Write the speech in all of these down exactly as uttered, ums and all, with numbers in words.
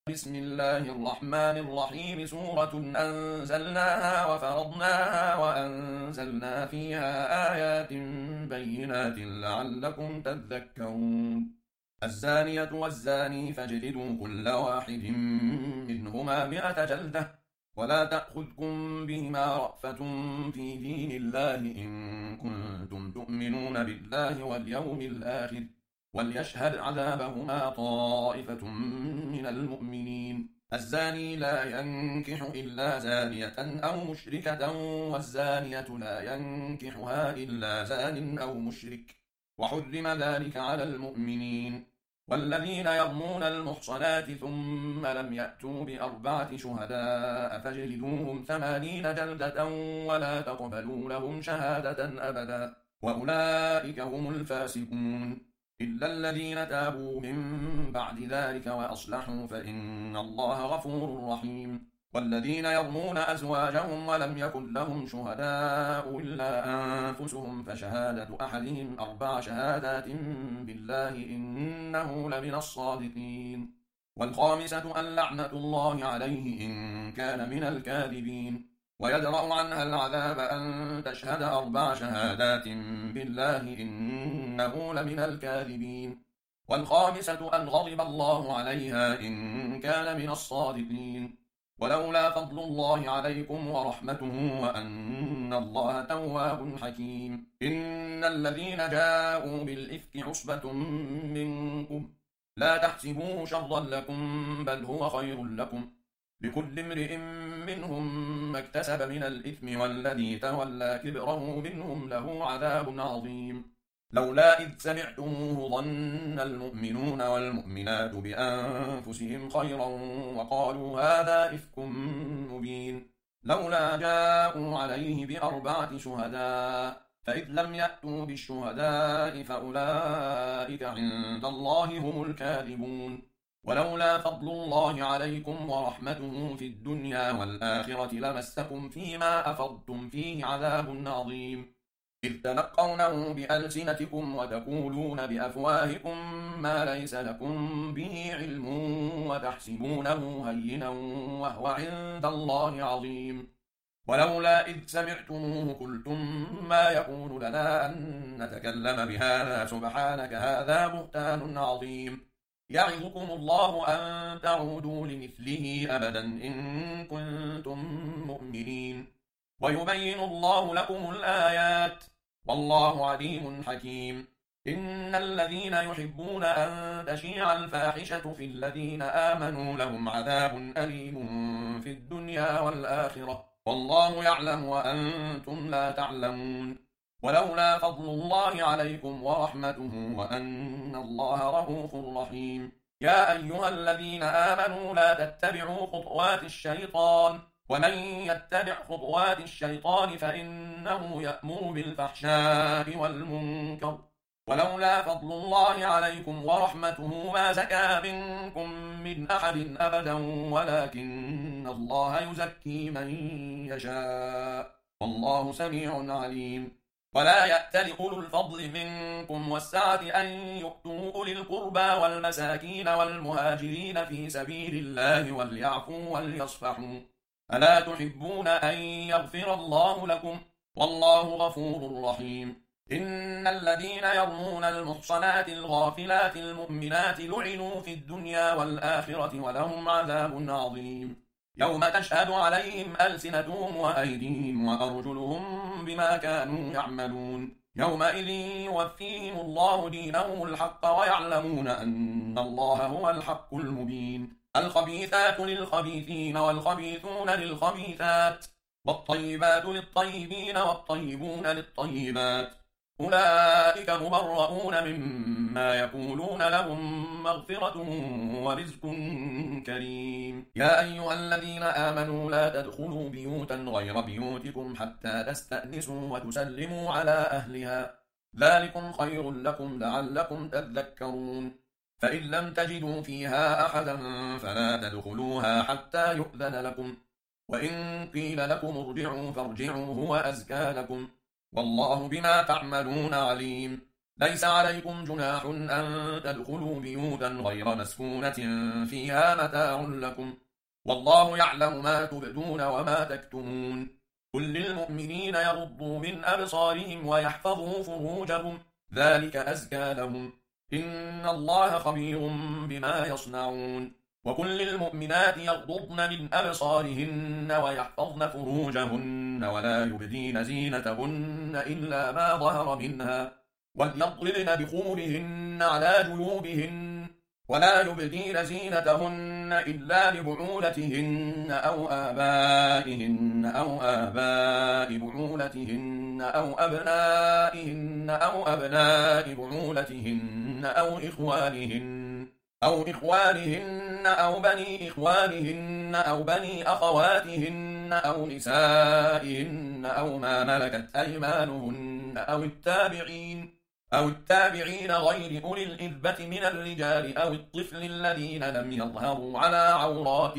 بسم الله الرحمن الرحيم سورة أنزلناها وفرضناها وأنزلنا فيها آيات بينات لعلكم تذكرون الزانية والزاني فاجلدوا كل واحد منهما مئة جلدة ولا تأخذكم بهما رأفة في دين الله إن كنتم تؤمنون بالله واليوم الآخر وليشهد عذابهما طائفة من المؤمنين الزاني لا ينكح إلا زانية أو مشركة والزانية لا ينكحها إلا زان أو مشرك وحرم ذلك على المؤمنين والذين يرمون المحصنات ثم لم يأتوا بأربعة شهداء فاجلدوهم ثمانين جلدة ولا تقبلوا لهم شهادة أبدا وأولئك هم الفاسقون إلا الذين تابوا من بعد ذلك وأصلحوا فإن الله غفور رحيم والذين يرمون أزواجهم ولم يكن لهم شهداء إلا أنفسهم فشهادة أحدهم أربع شهادات بالله إنه لمن الصادقين والخامسة أن لعنة الله عليه إن كان من الكاذبين ويدرأ عنها العذاب أن تشهد أربع شهادات بالله إنه لمن الكاذبين والخامسة أن غضب الله عليها إن كان من الصادقين ولولا فضل الله عليكم ورحمته وأن الله تواب حكيم إن الذين جاءوا بالإفك عصبة منكم لا تحسبوه شرا لكم بل هو خير لكم لكل امرئ منهم ما اكتسب من الإثم والذي تولى كبره منهم له عذاب عظيم لولا إذ سمعتموه ظن المؤمنون والمؤمنات بأنفسهم خيرا وقالوا هذا إفك مبين لولا جاءوا عليه بأربعة شهداء فإذ لم يأتوا بالشهداء فأولئك عند الله هم الكاذبون ولولا فضل الله عليكم ورحمته في الدنيا والآخرة لمسكم فيما أفضتم فيه عذاب عظيم إذ تلقونه بألسنتكم وتقولون بأفواهكم ما ليس لكم به علم وتحسبونه هينا وهو عند الله عظيم ولولا إذ سمعتموه قلتم ما يكون لنا أن نتكلم بهذا سبحانك هذا بهتان عظيم يعظكم الله أن تعودوا لمثله أبدا إن كنتم مؤمنين ويبين الله لكم الآيات والله عليم حكيم إن الذين يحبون أن تشيع الفاحشة في الذين آمنوا لهم عذاب أليم في الدنيا والآخرة والله يعلم وأنتم لا تعلمون ولولا فضل الله عليكم ورحمته وأن الله رءوف رحيم يا أيها الذين آمنوا لا تتبعوا خطوات الشيطان ومن يتبع خطوات الشيطان فإنه يأمر بالفحشاء والمنكر ولولا فضل الله عليكم ورحمته ما زكى منكم من أحد أبدا ولكن الله يزكي من يشاء والله سميع عليم ولا يأتل أولو الفضل منكم والسعة أن يؤتوا أولي القربى والمساكين والمهاجرين في سبيل الله وليعفوا وليصفحوا ألا تحبون أن يغفر الله لكم والله غفور رحيم إن الذين يرمون المحصنات الغافلات المؤمنات لعنوا في الدنيا والآخرة ولهم عذاب عظيم يوم تشهد عليهم ألسنتهم وأيديهم وأرجلهم بما كانوا يعملون يومئذ يوفيهم الله دينهم الحق ويعلمون أن الله هو الحق المبين الخبيثات للخبيثين والخبيثون للخبيثات والطيبات للطيبين والطيبون للطيبات أولئك مبرؤون مما يقولون لهم مغفرة ورزق كريم يا أيها الذين آمنوا لا تدخلوا بيوتا غير بيوتكم حتى تستأنسوا وتسلموا على أهلها ذلكم خير لكم لعلكم تذكرون فإن لم تجدوا فيها أحدا فلا تدخلوها حتى يؤذن لكم وإن قيل لكم ارجعوا فارجعوا هو أزكى لكم والله بما تعملون عليم ليس عليكم جناح أن تدخلوا بيوتا غير مسكونة فيها متاع لكم والله يعلم ما تبدون وما تكتمون قل للمؤمنين يغضوا من أبصارهم ويحفظوا فروجهم ذلك أزكى لهم إن الله خبير بما يصنعون وقل للمؤمنات يغضضن من أبصارهن ويحفظن فروجهن ولا يبدين زينتهن إلا ما ظهر منها وليضربن بخمرهن على جيوبهن ولا يبدين زينتهن إلا لبعولتهن أو آبائهن أو آباء بعولتهن أو أبنائهن أو أبناء بعولتهن أو إخوانهن أو إخوانهن أو بني إخوانهن أو بني أخواتهن أو نسائهن أو ما ملكت أيمانهن أو التابعين أو التابعين غير أولي الإذبة من الرجال أو الطفل الذين لم يظهروا على عورات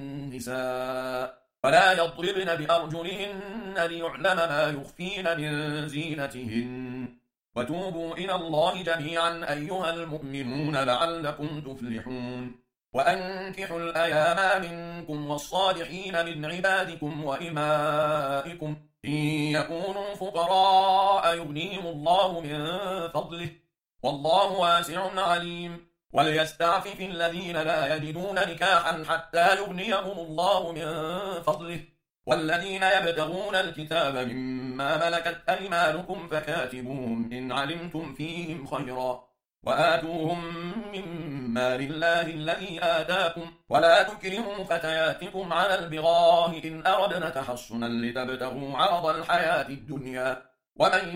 النساء ولا يضربن بأرجلهن ليعلم ما يخفين من زينتهن وتوبوا إلى الله جميعا أيها المؤمنون لعلكم تفلحون وأنكحوا الأيام منكم والصالحين من عبادكم وإمائكم إن يكونوا فقراء يغنيهم الله من فضله والله واسع عليم وليستعفف الذين لا يجدون نكاحا حتى يغنيهم الله من فضله والذين يبتغون الكتاب مما ملكت أيمانكم فكاتبوهم إن علمتم فيهم خيرا وآتوهم من مال الله الذي آتاكم ولا تكرهوا فتياتكم على البغاء إن أردنا تحصنا لتبتغوا عرض الحياة الدنيا ومن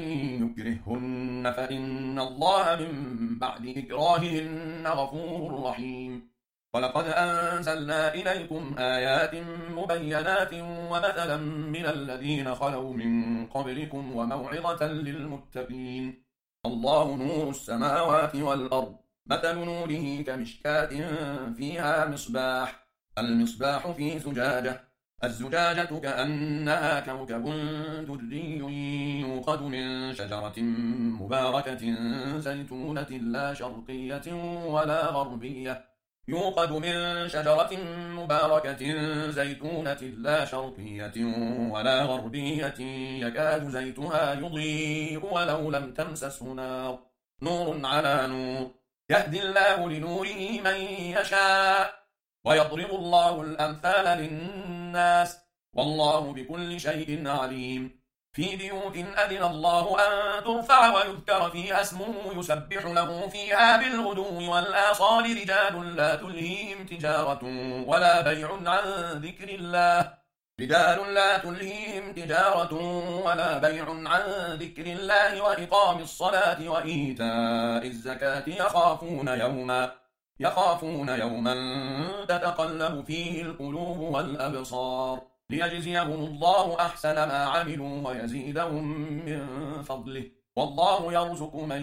يكرههن فإن الله من بعد إكراههن غفور رحيم ولقد أنزلنا إليكم آيات مبينات ومثلا من الذين خلوا من قبلكم وموعظة للمتقين الله نور السماوات والأرض مثل نوره كمشكاة فيها مصباح المصباح في زجاجة الزجاجة كأنها كوكب دري يوقد من شجرة مباركة زيتونة لا شرقية ولا غربية يوقد من شجرة مباركة زيتونة لا شرقية ولا غربية يكاد زيتها يضيء ولو لم تمسسه نار نور على نور يهدي الله لنوره من يشاء ويضرب الله الأمثال للناس والله بكل شيء عليم في بيوت أذن الله أن ترفع ويذكر فيها اسمه يسبح له فيها بالغدو والآصال رجال لا تلهيهم تجارة ولا بيع عن ذكر الله رجال لا تلهيهم تجارة ولا بيع عن ذكر الله وإقام الصلاة وإيتاء الزكاة يخافون يوما يخافون يوما تتقلب فيه القلوب والأبصار ليجزيهم الله أحسن ما عملوا ويزيدهم من فضله والله يرزق من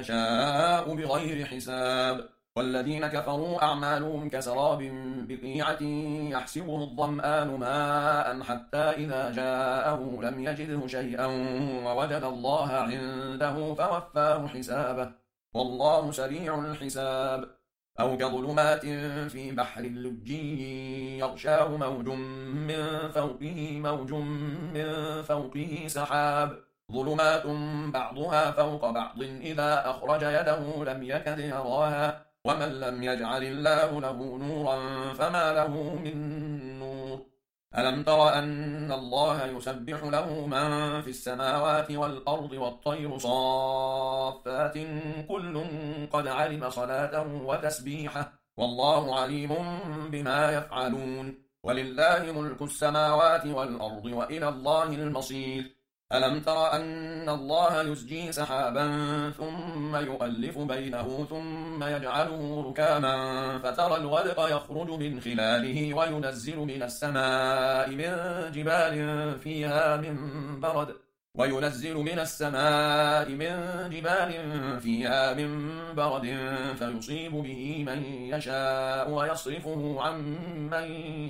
يشاء بغير حساب والذين كفروا أعمالهم كسراب بقيعة يحسبه الظمآن ماء حتى إذا جاءه لم يجده شيئا ووجد الله عنده فوفاه حسابه والله سريع الحساب أو كظلمات في بحر لجي يغشاه موج من فوقه موج من فوقه سحاب ظلمات بعضها فوق بعض إذا أخرج يده لم يكد يراها ومن لم يجعل الله له نورا فما له من نور ألم تر أن الله يسبح له من في السماوات والأرض والطير صافات كل قد علم صلاته وتسبيحه والله عليم بما يفعلون ولله ملك السماوات والأرض وإلى الله المصير ألم تر أن الله يزجي سحابا ثم يؤلف بينه ثم يجعله ركاما فترى الودق يخرج من خلاله وينزل من السماء من جبال فيها من برد وينزل من السماء من جبال فيها من برد فيصيب به من يشاء ويصرفه عن من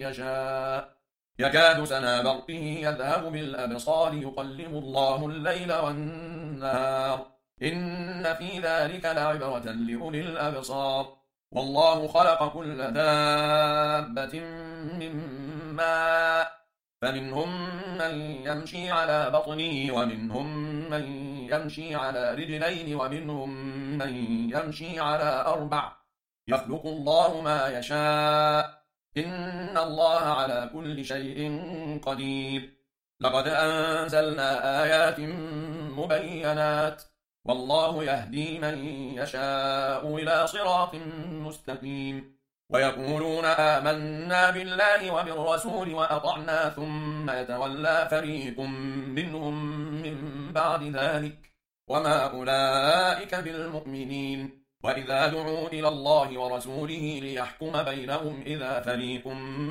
يشاء يكاد سنا برقه يذهب بالأبصار يقلب الله الليل والنهار إن في ذلك لعبرة لأولي الأبصار. والله خلق كل دابة من ماء، فمنهم من يمشي على بطنه ومنهم من يمشي على رجلين ومنهم من يمشي على أربع، يخلق الله ما يشاء، إن الله على كل شيء قدير. لقد أنزلنا آيات مبينات، والله يهدي من يشاء إلى صراط مستقيم. ويقولون آمنا بالله وبالرسول وأطعنا ثم يتولى فريق منهم من بعد ذلك، وما أولئك بالمؤمنين. وإذا دعوا إلى الله ورسوله ليحكم بينهم إذا فريق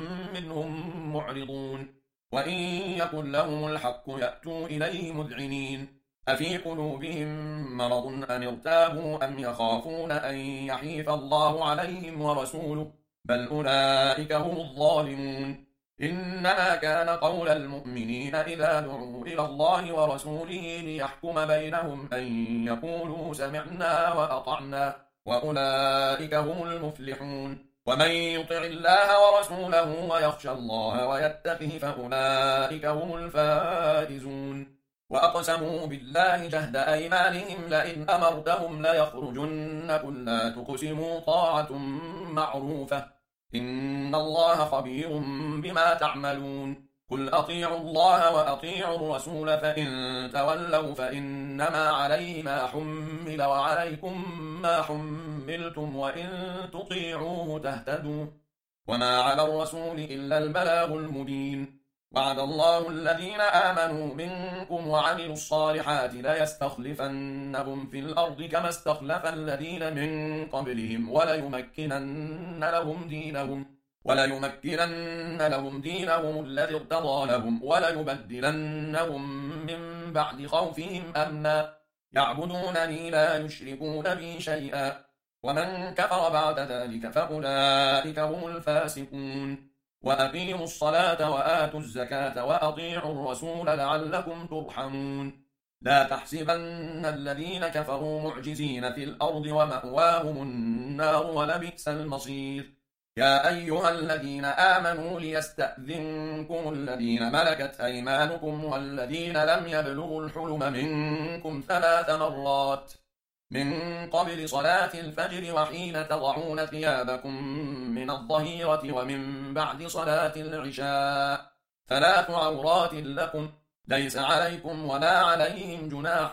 منهم معرضون، وإن يكن لهم الحق يأتوا إليه مذعنين. أفي قلوبهم مرض أم ارتابوا أم يخافون أن يحيف الله عليهم ورسوله، بل أولئك هم الظالمون. إنما كان قول المؤمنين إذا دعوا إلى الله ورسوله ليحكم بينهم أن يقولوا سمعنا وأطعنا، وأولئك هم المفلحون. ومن يطع الله ورسوله ويخشى الله ويتقه فأولئك هم الفائزون. وأقسموا بالله جهد أيمانهم لئن أمرتهم ليخرجن، قل لا تقسموا طاعة معروفة، إن الله خبير بما تعملون. قل أطيعوا الله وأطيعوا الرسول فإن تولوا فإنما عليه ما حمل وعليكم ما حملتم وإن تطيعوه تهتدوا، وما على الرسول إلا البلاغ المبين. وعد الله الذين آمنوا منكم وعملوا الصالحات ليستخلفنهم في الأرض كما استخلف الذين من قبلهم وليمكنن لهم دينهم وليمكنن لهم دينهم الذي ارتضى لهم وليبدلنهم من بعد خوفهم أمنا يعبدونني لا يشركون بي شيئا، ومن كفر بعد ذلك فأولئك هم الفاسقون. وأقيموا الصلاة وآتوا الزكاة وأطيعوا الرسول لعلكم ترحمون. لا تحسبن الذين كفروا معجزين في الأرض ومأواهم النار ولبئس المصير. يا أيها الذين آمنوا ليستأذنكم الذين ملكت أيمانكم والذين لم يبلغوا الحلم منكم ثلاث مرات من قبل صلاة الفجر وحين تضعون ثيابكم من الظهيرة ومن بعد صلاة العشاء، ثلاث عورات لكم ليس عليكم ولا عليهم جناح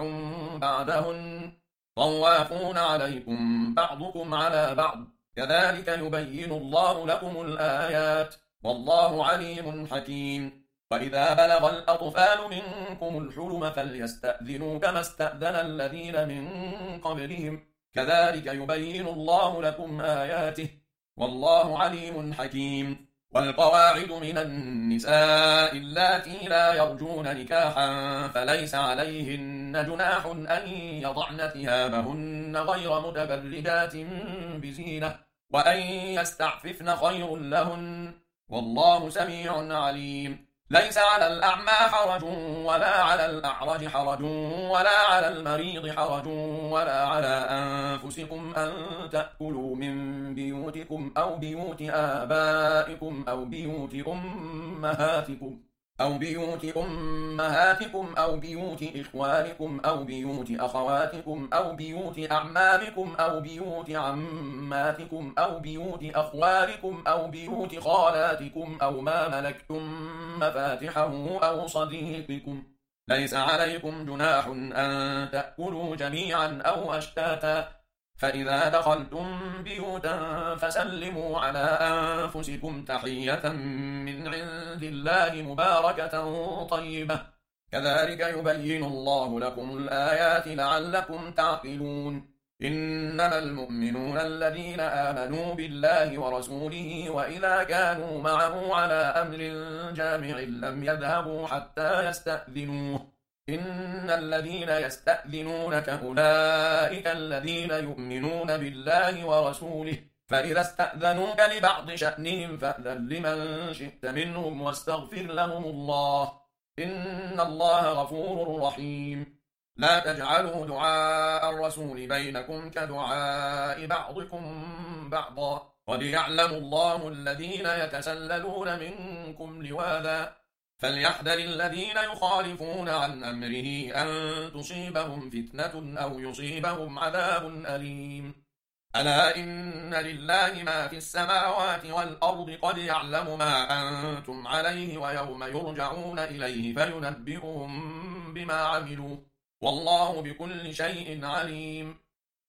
بعدهن، طوافون عليكم بعضكم على بعض، كذلك يبين الله لكم الآيات والله عليم حكيم. وإذا بلغ الأطفال منكم الحلم فليستأذنوا كما استأذن الذين من قبلهم، كذلك يبين الله لكم آياته والله عليم حكيم. والقواعد من النساء اللاتي لا يرجون نكاحا فليس عليهن جناح أن يضعن ثيابهن غير متبرجات بزينة، وأن يستعففن خير لهن، والله سميع عليم. ليس على الأعمى حرج ولا على الأعرج حرج ولا على المريض حرج ولا على أنفسكم أن تأكلوا من بيوتكم أو بيوت آبائكم أو بيوت أمهاتكم أو بيوت أمهاتكم أو بيوت إخوانكم أو بيوت أخواتكم أو بيوت أعمامكم أو بيوت عماتكم أو بيوت أخوالكم أو بيوت خالاتكم أو ما ملكتم مفاتحه أو صديقكم. ليس عليكم جناح أن تأكلوا جميعا أو أشتاتا، فإذا دخلتم بيوتا فسلموا على أنفسكم تحية من عند الله مباركة طيبة، كذلك يبين الله لكم الآيات لعلكم تعقلون. إنما المؤمنون الذين آمنوا بالله ورسوله وإذا كانوا معه على أمر جامع لم يذهبوا حتى يستأذنوه، إن الذين يستأذنونك أولئك الذين يؤمنون بالله ورسوله، فإذا استأذنوك لبعض شأنهم فأذن لمن شئت منهم واستغفر لهم الله، إن الله غفور رحيم. لا تجعلوا دعاء الرسول بينكم كدعاء بعضكم بعضا قد يعلم الله الذين يتسللون منكم لواذا فليحذر الذين يخالفون عن أمره أن تصيبهم فتنة أو يصيبهم عذاب أليم. ألا إن لله ما في السماوات والأرض قد يعلم ما أنتم عليه ويوم يرجعون إليه فينبئهم بما عملوا والله بكل شيء عليم.